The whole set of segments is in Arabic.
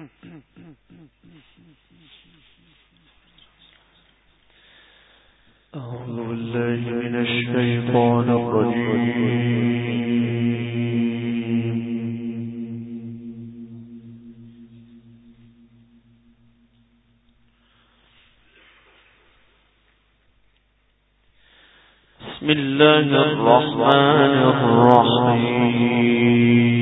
أعوذ بالله من الشيطان الرجيم. بسم الله الرحمن الرحيم.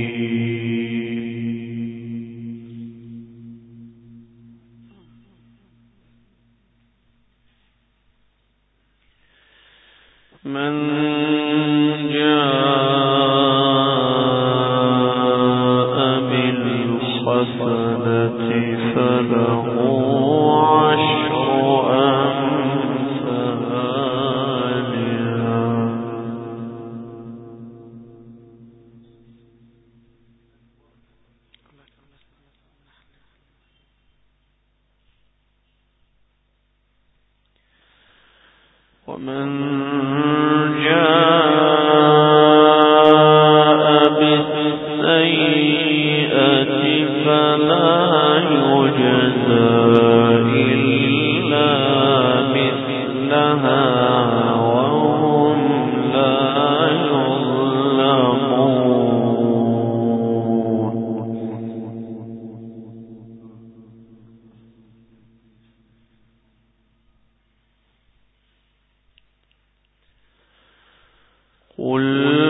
من جاء بالحسنة فله عشر أمثالها ومن قل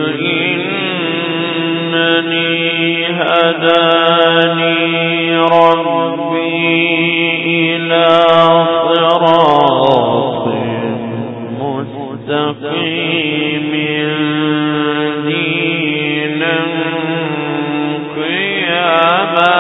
إنني هداني ربي إلى صراط مستقيم دينا قيما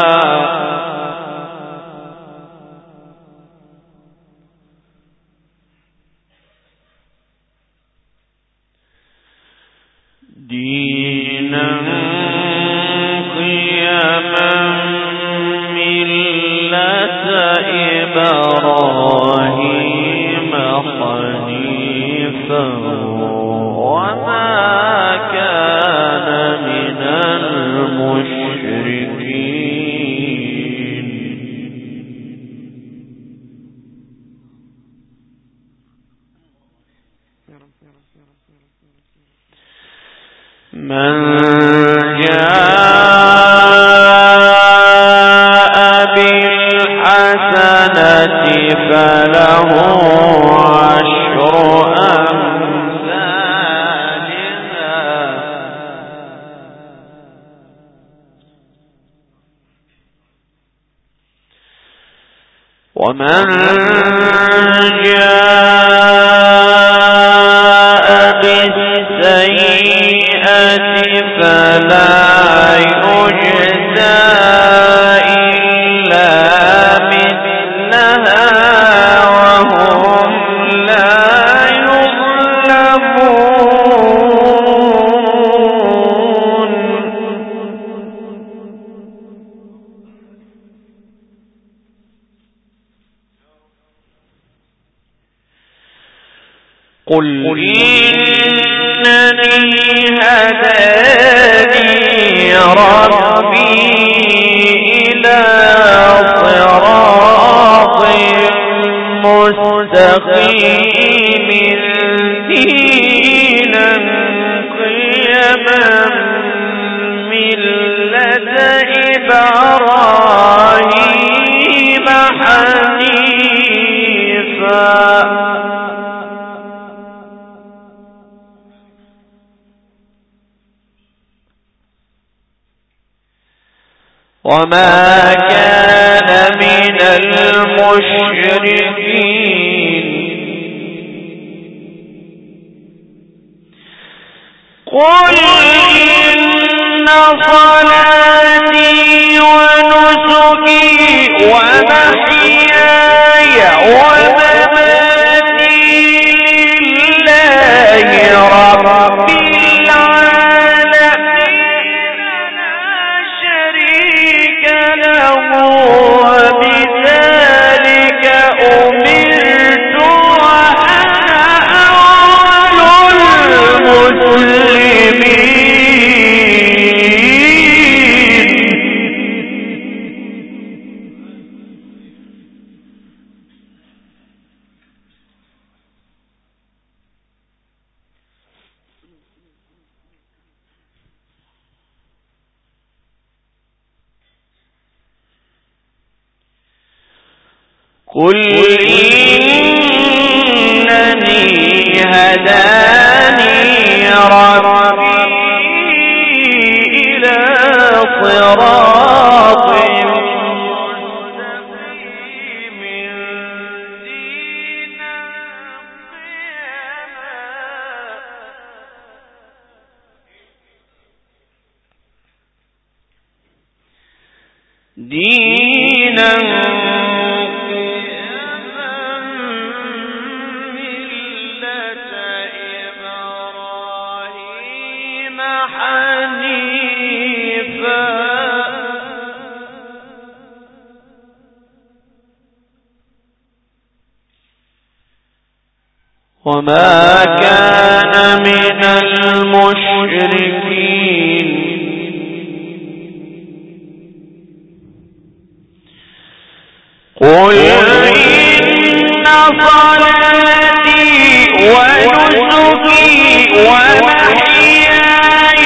ملة إبراهيم حنيفا وما كان من المشركين. من جاء بالحسنة فله عشر أمثالها ومن جاء بالسيئة فلا يجزى إلا مثلها وهم لا يظلمون. قل إنني هداني ربي إلى صراط مستقيم دينا قيما ملة إبراهيم حنيفا وما كان من المشركين. قل إن صلاتي ونسكي ومحياي ومماتي لله رب وبذلك أمرت وأنا أول المسلمين. قل إنني هداني ربي إلى صراط مستقيم دينا ملة إبراهيم حنيفا وما كان من المشركين قل إن صلاتي ونسكي ومحياي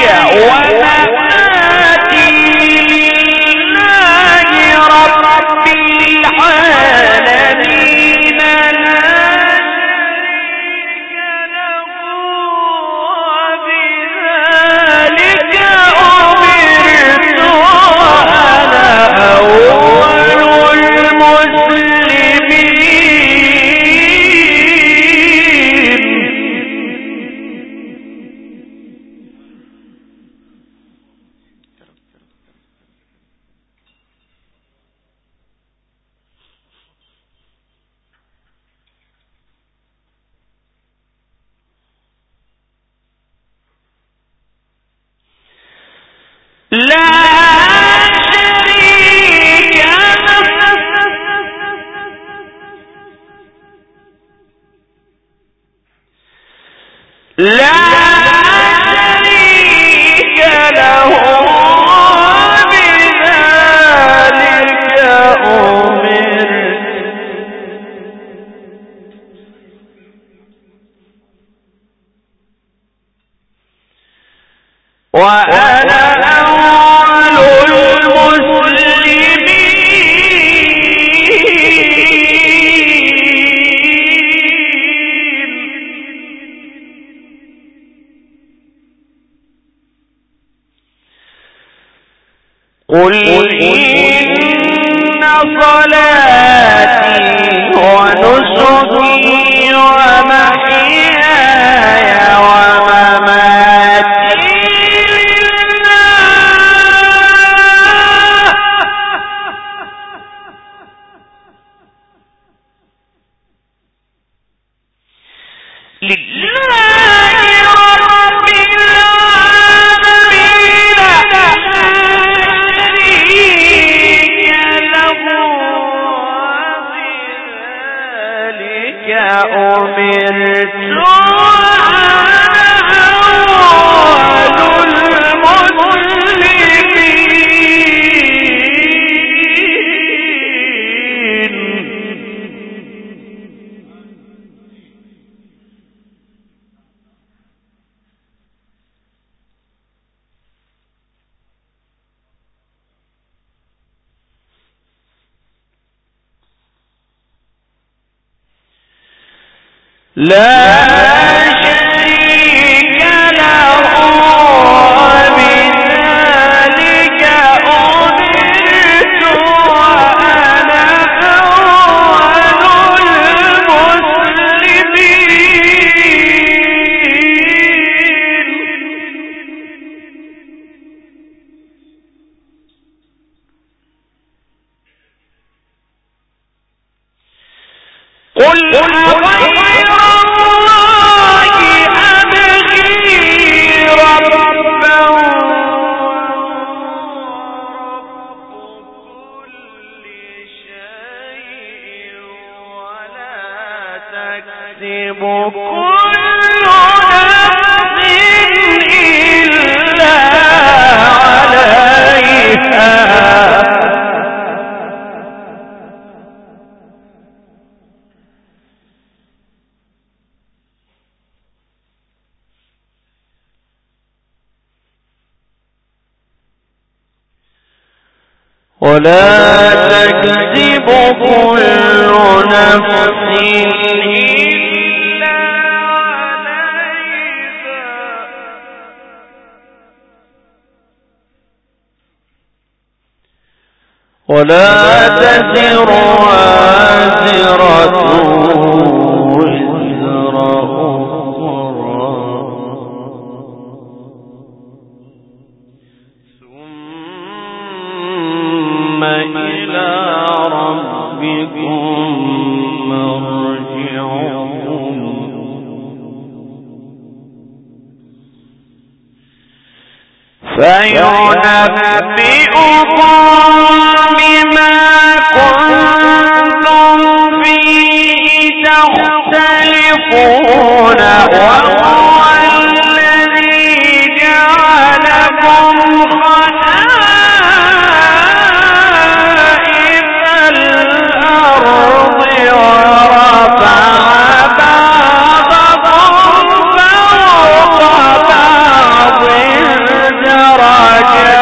ومماتي لله رب العالمين لا شريك له وبذلك أمرت وأنا أول لا شريك له بذلك أمرت وأنا أول المسلمين قل إن صلاتي ونسكي ومحياي ومماتي لله رب العالمين لا شريك له وبذلك أمرت وأنا أول لا شريك له وبذلك أمرت وأنا أول المسلمين قل أغير الله أبغي ربا رب كل شيء ولا تكسب كل نفس إلا عليها ولا تكسب كل نفس إلا عليها ولا تزر وازرة وزر أخرى ثم إلى ربكم مرجعكم فينبئكم بما كنتم فيه تختلفون وهو الذي جعلكم خلائف الأرض ورفع بعضكم فوق بعض درجات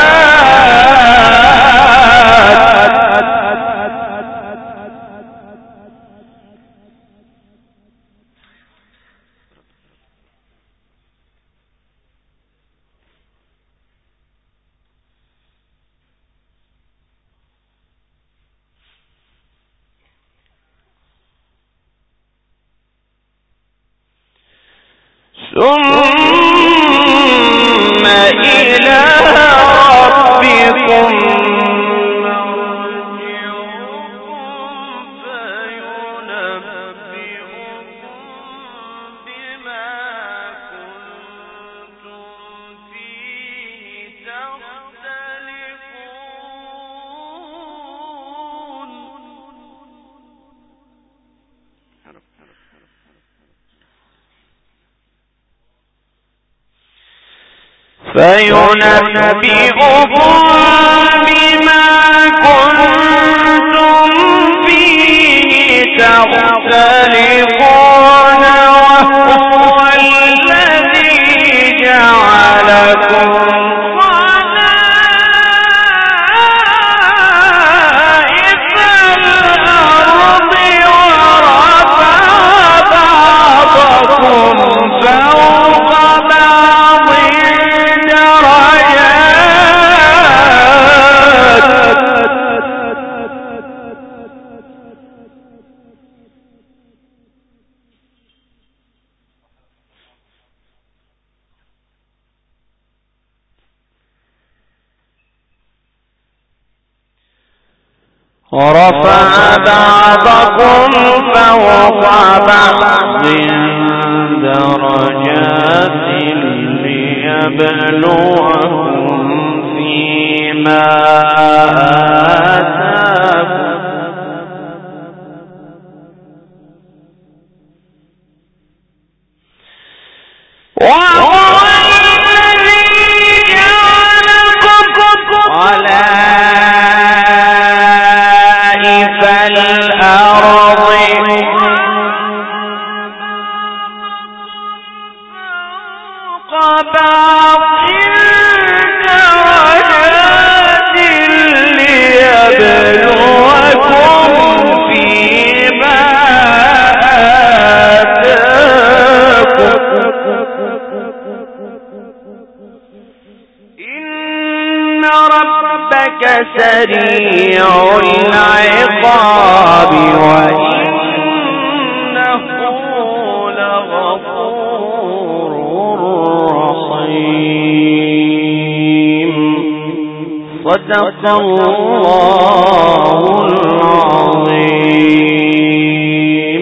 ثم إلى ربكم مرجعكم فينبئكم بما كنتم فيه تختلفون فينبئكم بما كنتم فيه تختلفون وهو الذي جعلكم خلائف الأرض ورفع بعضكم فوق بعض ورفع بعضكم فوق بعض درجات ليبلوكم فيما آتاكم وهو الذي جعلكم خلائف الأرض فوق بعض درجات ليبلوكم فيما آتاكم إن ربك سريع العقاب وإنه لغفور رحيم صدق الله العظيم.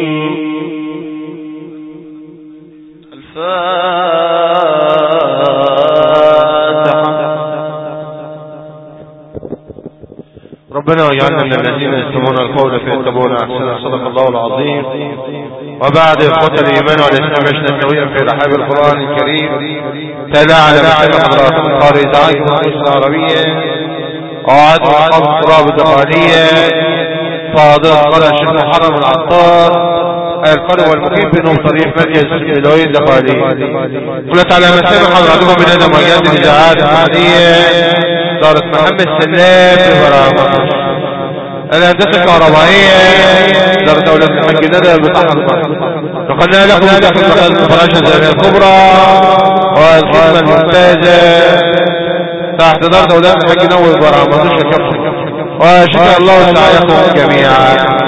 ربنا واجعلنا من الذين يستمعون القول فيتبعون احسنه. صدق الله العظيم. وبعد اخوة الايمان والاسلام عشنا سويا في رحاب القران الكريم. تلا على مشايخ حضرات القارئ داعية الرئيس العربية وعاد مقام التراب الدقالية فاضل قرى الشيخ محرم العطار القرى والمقيم بينهم طريق مركز الولاية الدقالية. قلت على مسامح حضراتكم بنادم وجاد الاذاعات العالية دورة محمد سلاب ببرامج الهندسة الكهربائية دورة أولاد الحاج ندى بتحضر. نقلنا لكم داخل الفراشة الزمنية الكبرى والخدمة الممتازة تحت دورة أولاد الحاج نوى ببرامج. وشكر الله سعيكم جميعا.